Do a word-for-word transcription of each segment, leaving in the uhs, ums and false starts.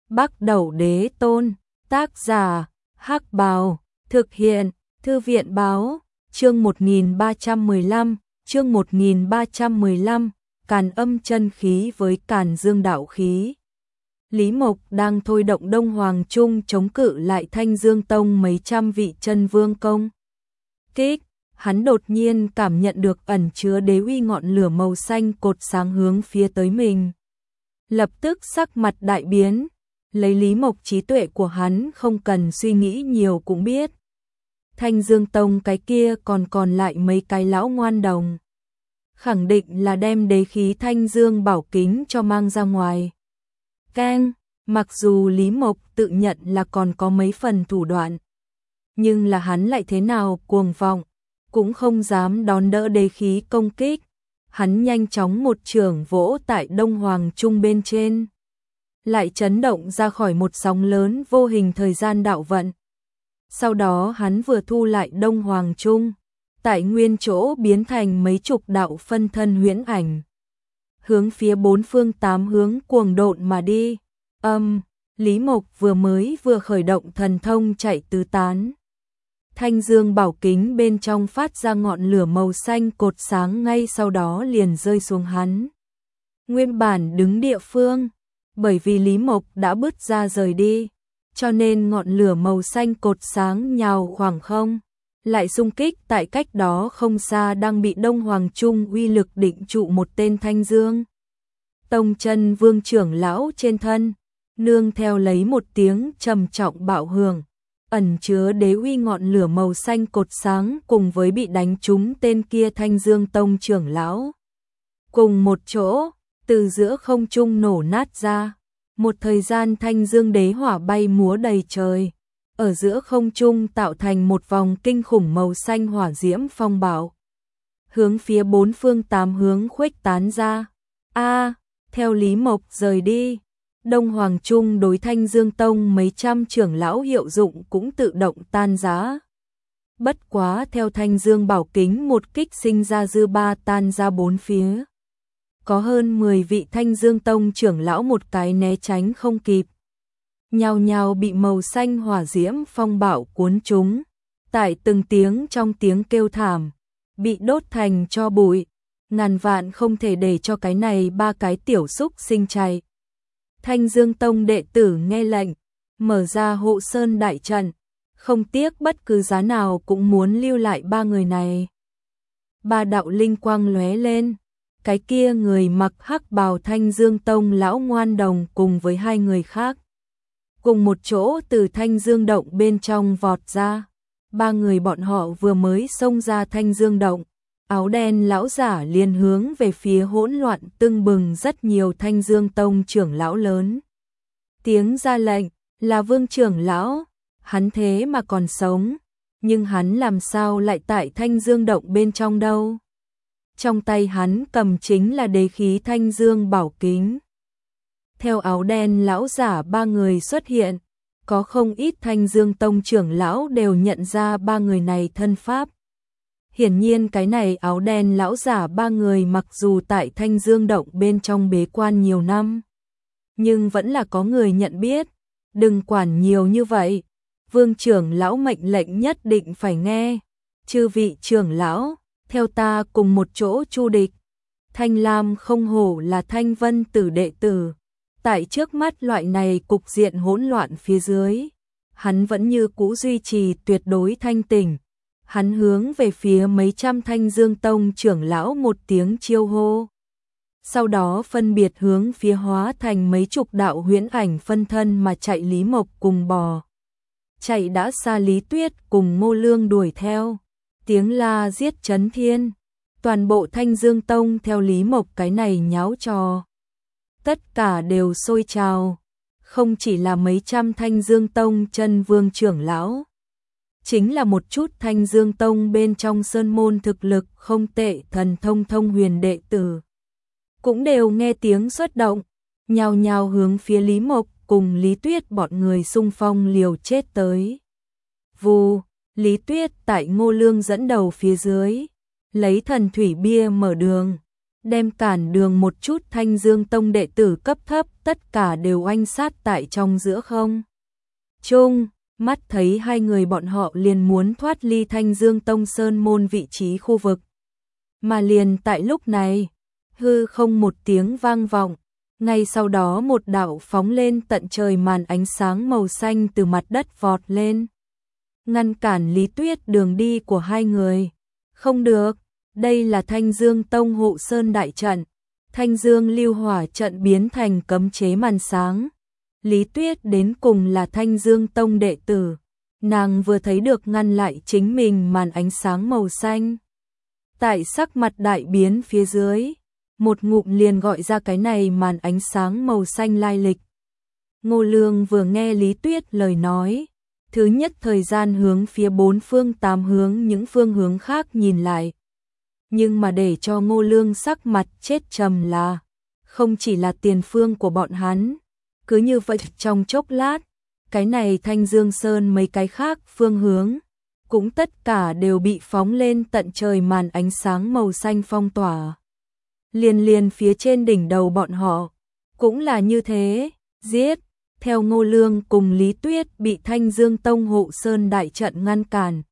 Bắc Đẩu Đế Tôn, tác giả, Hắc Bào, thực hiện, Thư viện Báo, chương một nghìn ba trăm mười lăm, chương một nghìn ba trăm mười lăm, Càn Âm chân khí với Càn Dương đạo khí. Lý Mộc đang thôi động Đông Hoàng Trung chống cự lại Thanh Dương Tông mấy trăm vị chân vương công kích, hắn đột nhiên cảm nhận được ẩn chứa đế uy ngọn lửa màu xanh cột sáng hướng phía tới mình. Lập tức sắc mặt đại biến, lấy Lý Mộc trí tuệ của hắn không cần suy nghĩ nhiều cũng biết. Thanh Dương Tông cái kia còn còn lại mấy cái lão ngoan đồng. Khẳng định là đem đế khí Thanh Dương bảo kính cho mang ra ngoài. Keng, mặc dù Lý Mộc tự nhận là còn có mấy phần thủ đoạn, nhưng là hắn lại thế nào cuồng vọng, cũng không dám đón đỡ đế khí công kích. Hắn nhanh chóng một chưởng vỗ tại Đông Hoàng Trung bên trên, lại chấn động ra khỏi một sóng lớn vô hình thời gian đạo vận. Sau đó hắn vừa thu lại Đông Hoàng Trung, tại nguyên chỗ biến thành mấy chục đạo phân thân huyễn ảnh, hướng phía bốn phương tám hướng cuồng độn mà đi. Âm, um, Lý Mộc vừa mới vừa khởi động thần thông chạy tứ tán. Thanh Dương bảo kính bên trong phát ra ngọn lửa màu xanh cột sáng, ngay sau đó liền rơi xuống hắn nguyên bản đứng địa phương. Bởi vì Lý Mộc đã bứt ra rời đi, cho nên ngọn lửa màu xanh cột sáng nhào khoảng không, lại xung kích tại cách đó không xa đang bị Đông Hoàng Trung uy lực định trụ một tên Thanh Dương Tông chân vương trưởng lão trên thân, nương theo lấy một tiếng trầm trọng bạo hưởng, ẩn chứa đế uy ngọn lửa màu xanh cột sáng cùng với bị đánh trúng tên kia Thanh Dương Tông trưởng lão cùng một chỗ từ giữa không trung nổ nát ra. Một thời gian Thanh Dương đế hỏa bay múa đầy trời, ở giữa không trung tạo thành một vòng kinh khủng màu xanh hỏa diễm phong bạo, hướng phía bốn phương tám hướng khuếch tán ra. A, à, theo Lý Mộc rời đi, Đông Hoàng Trung đối Thanh Dương Tông mấy trăm trưởng lão hiệu dụng cũng tự động tan rã. Bất quá theo Thanh Dương bảo kính một kích sinh ra dư ba tan ra bốn phía, có hơn mười vị Thanh Dương Tông trưởng lão một cái né tránh không kịp, nhao nhao bị màu xanh hỏa diễm phong bạo cuốn trúng, tại từng tiếng trong tiếng kêu thảm, bị đốt thành tro bụi. Ngàn vạn không thể để cho cái này ba cái tiểu xúc sinh chạy. Thanh Dương Tông đệ tử nghe lệnh, mở ra hộ sơn đại trận, không tiếc bất cứ giá nào cũng muốn lưu lại ba người này. Ba đạo linh quang lóe lên, cái kia người mặc hắc bào Thanh Dương Tông lão ngoan đồng cùng với hai người khác cùng một chỗ từ Thanh Dương động bên trong vọt ra. Ba người bọn họ vừa mới xông ra Thanh Dương động, áo đen lão giả liền hướng về phía hỗn loạn tưng bừng rất nhiều Thanh Dương Tông trưởng lão lớn tiếng ra lệnh, là Vương trưởng lão. Hắn thế mà còn sống, nhưng hắn làm sao lại tại Thanh Dương động bên trong đâu? Trong tay hắn cầm chính là đế khí Thanh Dương bảo kính. Theo áo đen lão giả ba người xuất hiện, có không ít Thanh Dương Tông trưởng lão đều nhận ra ba người này thân pháp. Hiển nhiên cái này áo đen lão giả ba người mặc dù tại Thanh Dương động bên trong bế quan nhiều năm, nhưng vẫn là có người nhận biết. Đừng quản nhiều như vậy, Vương trưởng lão mệnh lệnh nhất định phải nghe. Chư vị trưởng lão, theo ta cùng một chỗ chu địch. Thanh Lam không hổ là Thanh Vân tử đệ tử, tại trước mắt loại này cục diện hỗn loạn phía dưới, hắn vẫn như cũ duy trì tuyệt đối thanh tỉnh. Hắn hướng về phía mấy trăm Thanh Dương Tông trưởng lão một tiếng chiêu hô, sau đó phân biệt hướng phía hóa thành mấy chục đạo huyễn ảnh phân thân mà chạy Lý Mộc cùng bò chạy đã xa Lý Tuyết cùng Ngô Lương đuổi theo, tiếng la giết chấn thiên. Toàn bộ Thanh Dương Tông theo Lý Mộc cái này nháo trò, tất cả đều sôi trào, không chỉ là mấy trăm Thanh Dương Tông chân vương trưởng lão, chính là một chút Thanh Dương Tông bên trong sơn môn thực lực không tệ thần thông thông huyền đệ tử, cũng đều nghe tiếng xuất động, nhao nhao hướng phía Lý Mộc cùng Lý Tuyết bọn người xung phong liều chết tới. Vù, Lý Tuyết tại Ngô Lương dẫn đầu phía dưới, lấy thần thủy bia mở đường, đem cản đường một chút Thanh Dương Tông đệ tử cấp thấp tất cả đều oanh sát tại trong giữa không. Trung, mắt thấy hai người bọn họ liền muốn thoát ly Thanh Dương Tông sơn môn vị trí khu vực. Mà liền tại lúc này, hư không một tiếng vang vọng, ngay sau đó một đạo phóng lên tận trời màn ánh sáng màu xanh từ mặt đất vọt lên. Ngăn cản Lý Tuyết đường đi của hai người. Không được, đây là Thanh Dương Tông hộ sơn đại trận. Thanh Dương lưu hỏa trận biến thành cấm chế màn sáng. Lý Tuyết đến cùng là Thanh Dương Tông đệ tử. Nàng vừa thấy được ngăn lại chính mình màn ánh sáng màu xanh. Tại sắc mặt đại biến phía dưới, một ngụm liền gọi ra cái này màn ánh sáng màu xanh lai lịch. Ngô Lương vừa nghe Lý Tuyết lời nói, thứ nhất thời gian hướng phía bốn phương tám hướng những phương hướng khác nhìn lại. Nhưng mà để cho Ngô Lương sắc mặt chết trầm là, không chỉ là tiền phương của bọn hắn, cứ như vậy trong chốc lát, cái này Thanh Dương Sơn mấy cái khác phương hướng, cũng tất cả đều bị phóng lên tận trời màn ánh sáng màu xanh phong tỏa. Liền liền phía trên đỉnh đầu bọn họ, cũng là như thế, giết, theo Ngô Lương cùng Lý Tuyết bị Thanh Dương Tông hộ sơn đại trận ngăn cản.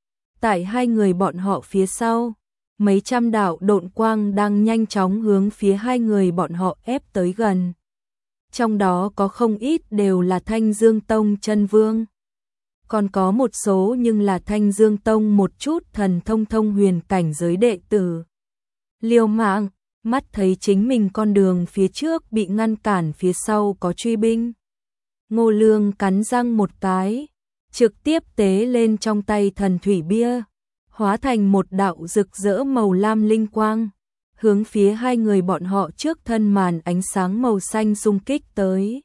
Tại hai người bọn họ phía sau, mấy trăm đạo độn quang đang nhanh chóng hướng phía hai người bọn họ ép tới gần. Trong đó có không ít đều là Thanh Dương Tông chân vương. Còn có một số nhưng là Thanh Dương Tông một chút thần thông thông huyền cảnh giới đệ tử. Liều mạng, mắt thấy chính mình con đường phía trước bị ngăn cản, phía sau có truy binh. Ngô Lương cắn răng một cái, trực tiếp tế lên trong tay thần thủy bia, hóa thành một đạo rực rỡ màu lam linh quang, hướng phía hai người bọn họ trước thân màn ánh sáng màu xanh xung kích tới.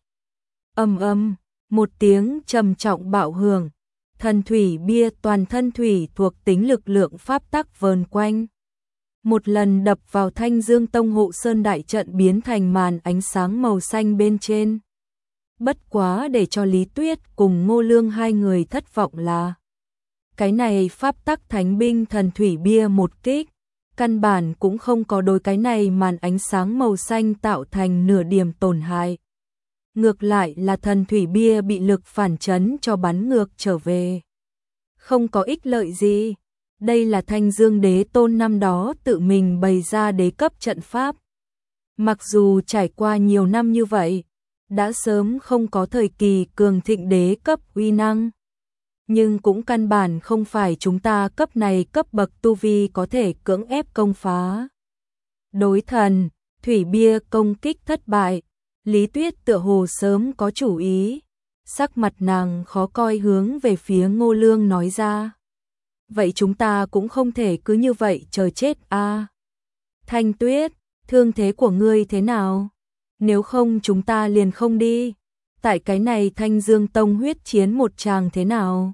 Ầm ầm, một tiếng trầm trọng bạo hưởng, thần thủy bia toàn thân thủy thuộc tính lực lượng pháp tắc vờn quanh. Một lần đập vào Thanh Dương Tông hộ sơn đại trận biến thành màn ánh sáng màu xanh bên trên. Bất quá để cho Lý Tuyết cùng Ngô Lương hai người thất vọng là, cái này pháp tắc thánh binh thần thủy bia một kích, căn bản cũng không có đối cái này màn ánh sáng màu xanh tạo thành nửa điểm tổn hại. Ngược lại là thần thủy bia bị lực phản chấn cho bắn ngược trở về. Không có ích lợi gì. Đây là Thanh Dương Đế Tôn năm đó tự mình bày ra đế cấp trận pháp. Mặc dù trải qua nhiều năm như vậy, đã sớm không có thời kỳ cường thịnh đế cấp uy năng. Nhưng cũng căn bản không phải chúng ta cấp này cấp bậc tu vi có thể cưỡng ép công phá. Đối thần, thủy bia công kích thất bại, Lý Tuyết tựa hồ sớm có chủ ý. Sắc mặt nàng khó coi hướng về phía Ngô Lương nói ra. Vậy chúng ta cũng không thể cứ như vậy chờ chết a. À. Thanh Tuyết, thương thế của ngươi thế nào? Nếu không chúng ta liền không đi. Tại cái này Thanh Dương Tông huyết chiến một tràng thế nào?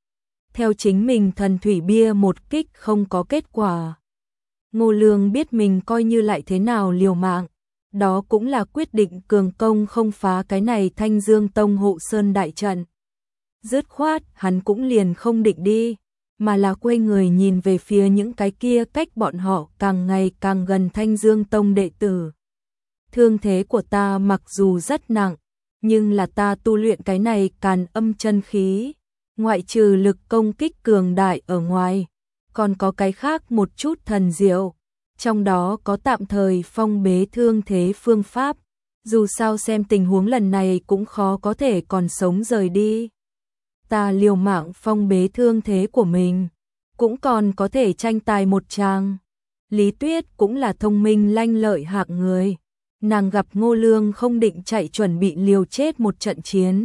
Theo chính mình thần thủy bia một kích không có kết quả. Ngô Lương biết mình coi như lại thế nào liều mạng. Đó cũng là quyết định cường công không phá cái này Thanh Dương Tông hộ sơn đại trận. Dứt khoát hắn cũng liền không định đi, mà là quay người nhìn về phía những cái kia cách bọn họ càng ngày càng gần Thanh Dương Tông đệ tử. Thương thế của ta mặc dù rất nặng, nhưng là ta tu luyện cái này càn âm chân khí, ngoại trừ lực công kích cường đại ở ngoài, còn có cái khác một chút thần diệu, trong đó có tạm thời phong bế thương thế phương pháp, dù sao xem tình huống lần này cũng khó có thể còn sống rời đi. Ta liều mạng phong bế thương thế của mình, cũng còn có thể tranh tài một tràng. Lý Tuyết cũng là thông minh lanh lợi hạng người, nàng gặp Ngô Lương không định chạy chuẩn bị liều chết một trận chiến.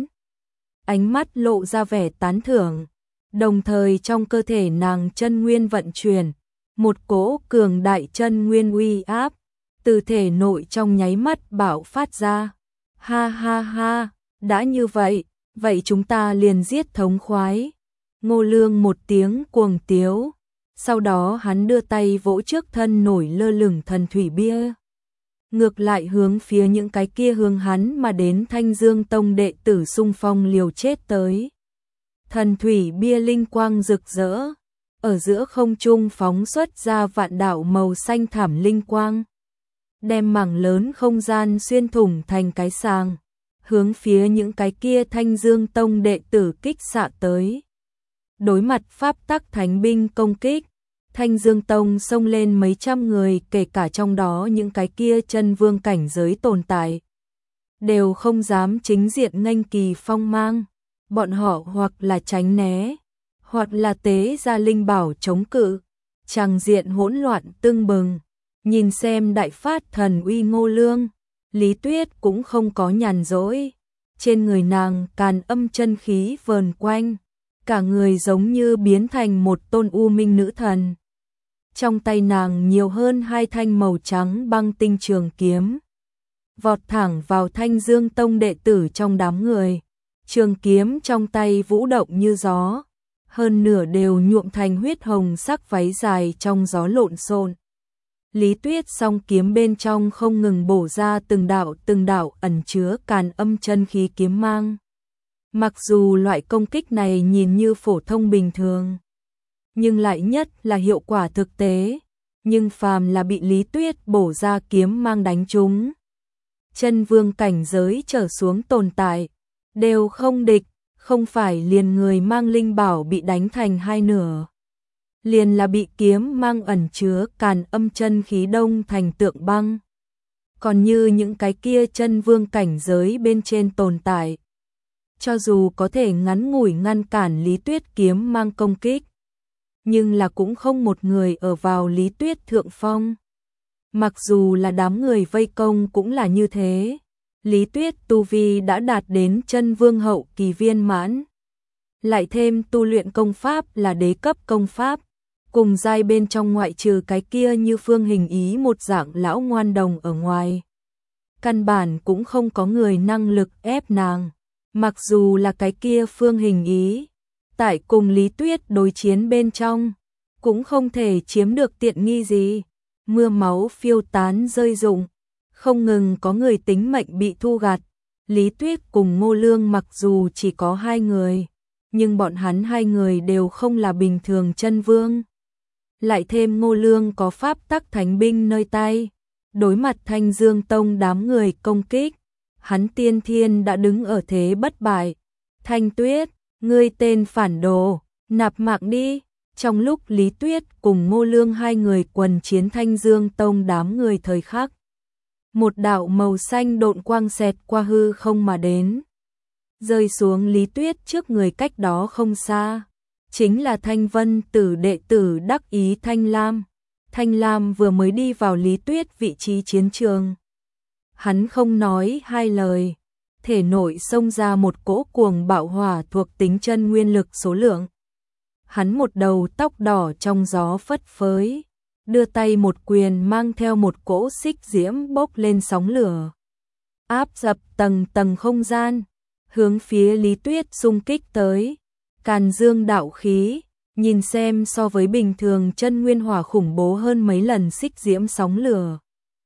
Ánh mắt lộ ra vẻ tán thưởng, đồng thời trong cơ thể nàng chân nguyên vận chuyển, một cỗ cường đại chân nguyên uy áp, từ thể nội trong nháy mắt bạo phát ra. Ha ha ha, đã như vậy, vậy chúng ta liền giết thống khoái. Ngô Lương một tiếng cuồng tiếu, sau đó hắn đưa tay vỗ trước thân nổi lơ lửng thần thủy bia. Ngược lại hướng phía những cái kia hướng hắn mà đến Thanh Dương Tông đệ tử xung phong liều chết tới. Thần thủy bia linh quang rực rỡ, ở giữa không trung phóng xuất ra vạn đạo màu xanh thảm linh quang, đem mảng lớn không gian xuyên thủng thành cái sàng, hướng phía những cái kia Thanh Dương Tông đệ tử kích xạ tới. Đối mặt pháp tắc thánh binh công kích, Thanh Dương Tông xông lên mấy trăm người, kể cả trong đó những cái kia chân vương cảnh giới tồn tại, đều không dám chính diện nghênh kỳ phong mang, bọn họ hoặc là tránh né, hoặc là tế ra linh bảo chống cự, tràng diện hỗn loạn tưng bừng. Nhìn xem đại phát thần uy Ngô Lương, Lý Tuyết cũng không có nhàn rỗi, trên người nàng càn âm chân khí vờn quanh, cả người giống như biến thành một tôn u minh nữ thần. Trong tay nàng nhiều hơn hai thanh màu trắng băng tinh trường kiếm, vọt thẳng vào Thanh Dương Tông đệ tử trong đám người. Trường kiếm trong tay vũ động như gió, hơn nửa đều nhuộm thành huyết hồng sắc váy dài trong gió lộn xộn. Lý Tuyết song kiếm bên trong không ngừng bổ ra từng đạo từng đạo ẩn chứa càn âm chân khí kiếm mang. Mặc dù loại công kích này nhìn như phổ thông bình thường, nhưng lại nhất là hiệu quả thực tế, nhưng phàm là bị Lý Tuyết bổ ra kiếm mang đánh trúng, chân vương cảnh giới trở xuống tồn tại, đều không địch, không phải liền người mang linh bảo bị đánh thành hai nửa, liền là bị kiếm mang ẩn chứa càn âm chân khí đông thành tượng băng. Còn như những cái kia chân vương cảnh giới bên trên tồn tại, cho dù có thể ngắn ngủi ngăn cản Lý Tuyết kiếm mang công kích, nhưng là cũng không một người ở vào Lý Tuyết thượng phong. Mặc dù là đám người vây công cũng là như thế, Lý Tuyết tu vi đã đạt đến chân vương hậu kỳ viên mãn, lại thêm tu luyện công pháp là đế cấp công pháp, cùng giai bên trong ngoại trừ cái kia như Phương Hình Ý một dạng lão ngoan đồng ở ngoài, căn bản cũng không có người năng lực ép nàng. Mặc dù là cái kia Phương Hình Ý, tại cùng Lý Tuyết đối chiến bên trong, cũng không thể chiếm được tiện nghi gì, mưa máu phiêu tán rơi rụng, không ngừng có người tính mệnh bị thu gặt. Lý Tuyết cùng Ngô Lương mặc dù chỉ có hai người, nhưng bọn hắn hai người đều không là bình thường chân vương. Lại thêm Ngô Lương có pháp tắc thánh binh nơi tay, đối mặt Thanh Dương Tông đám người công kích, hắn tiên thiên đã đứng ở thế bất bại. Thanh Tuyết, ngươi tên phản đồ, nạp mạng đi. Trong lúc Lý Tuyết cùng Ngô Lương hai người quần chiến Thanh Dương Tông đám người thời khắc, một đạo màu xanh độn quang xẹt qua hư không mà đến, rơi xuống Lý Tuyết trước người cách đó không xa, chính là Thanh Vân Tử đệ tử đắc ý Thanh Lam. Thanh Lam vừa mới đi vào Lý Tuyết vị trí chiến trường, hắn không nói hai lời, thể nội xông ra một cỗ cuồng bạo hỏa thuộc tính chân nguyên lực số lượng. Hắn một đầu tóc đỏ trong gió phất phới, đưa tay một quyền mang theo một cỗ xích diễm bốc lên sóng lửa, áp dập tầng tầng không gian, hướng phía Lý Tuyết xung kích tới. Càn dương đạo khí, nhìn xem so với bình thường chân nguyên hỏa khủng bố hơn mấy lần xích diễm sóng lửa.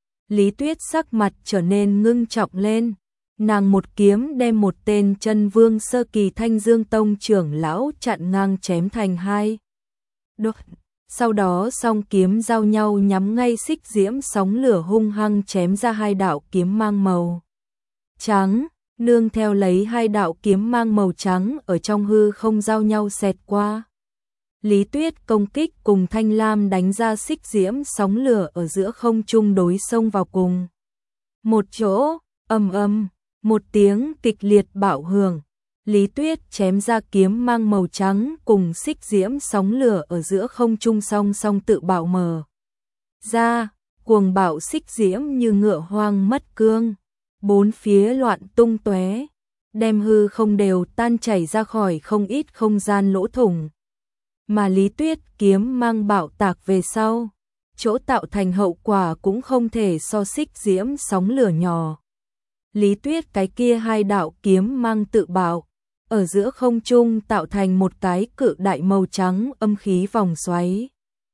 Lý Tuyết sắc mặt trở nên ngưng trọng lên, nàng một kiếm đem một tên chân vương sơ kỳ Thanh Dương Tông trưởng lão chặn ngang chém thành hai đốt. Sau đó song kiếm giao nhau nhắm ngay xích diễm sóng lửa hung hăng chém ra hai đạo kiếm mang màu trắng, nương theo lấy hai đạo kiếm mang màu trắng ở trong hư không giao nhau xẹt qua. Lý Tuyết công kích cùng Thanh Lam đánh ra xích diễm sóng lửa ở giữa không trung đối xông vào cùng một chỗ, ầm ầm, một tiếng kịch liệt bạo hưởng. Lý Tuyết chém ra kiếm mang màu trắng cùng xích diễm sóng lửa ở giữa không trung song song tự bạo mở ra, cuồng bạo xích diễm như ngựa hoang mất cương, bốn phía loạn tung tóe, đem hư không đều tan chảy ra khỏi không ít không gian lỗ thủng. Mà Lý Tuyết kiếm mang bạo tạc về sau, chỗ tạo thành hậu quả cũng không thể so xích diễm sóng lửa nhỏ. Lý Tuyết cái kia hai đạo kiếm mang tự bạo, ở giữa không trung tạo thành một cái cự đại màu trắng âm khí vòng xoáy,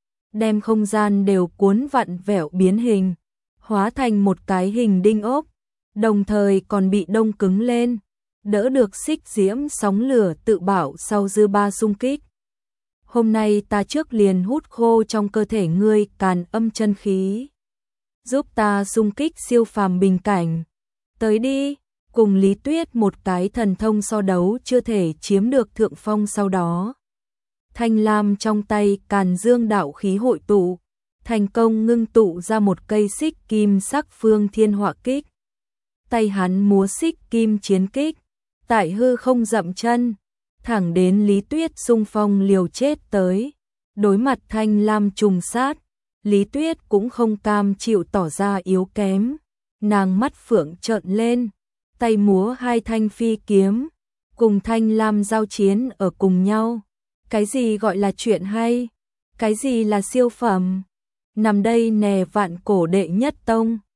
đem không gian đều cuốn vặn vẹo biến hình, hóa thành một cái hình đinh ốc, đồng thời còn bị đông cứng lên, đỡ được xích diễm sóng lửa tự bạo sau dư ba xung kích. Hôm nay ta trước liền hút khô trong cơ thể ngươi càn âm chân khí, giúp ta xung kích siêu phàm bình cảnh. Tới đi, cùng Lý Tuyết một cái thần thông so đấu chưa thể chiếm được thượng phong sau đó. Thanh lam trong tay Càn Dương đạo khí hội tụ, thành công ngưng tụ ra một cây xích kim sắc phương thiên họa kích. Tay hắn múa xích kim chiến kích, tại hư không dậm chân, thẳng đến Lý Tuyết xung phong liều chết tới. Đối mặt thanh lam trùng sát, Lý Tuyết cũng không cam chịu tỏ ra yếu kém. Nàng mắt phượng trợn lên, tay múa hai thanh phi kiếm, cùng thanh lam giao chiến ở cùng nhau. Cái gì gọi là chuyện hay? Cái gì là siêu phẩm? Nằm đây nè vạn cổ đệ nhất tông.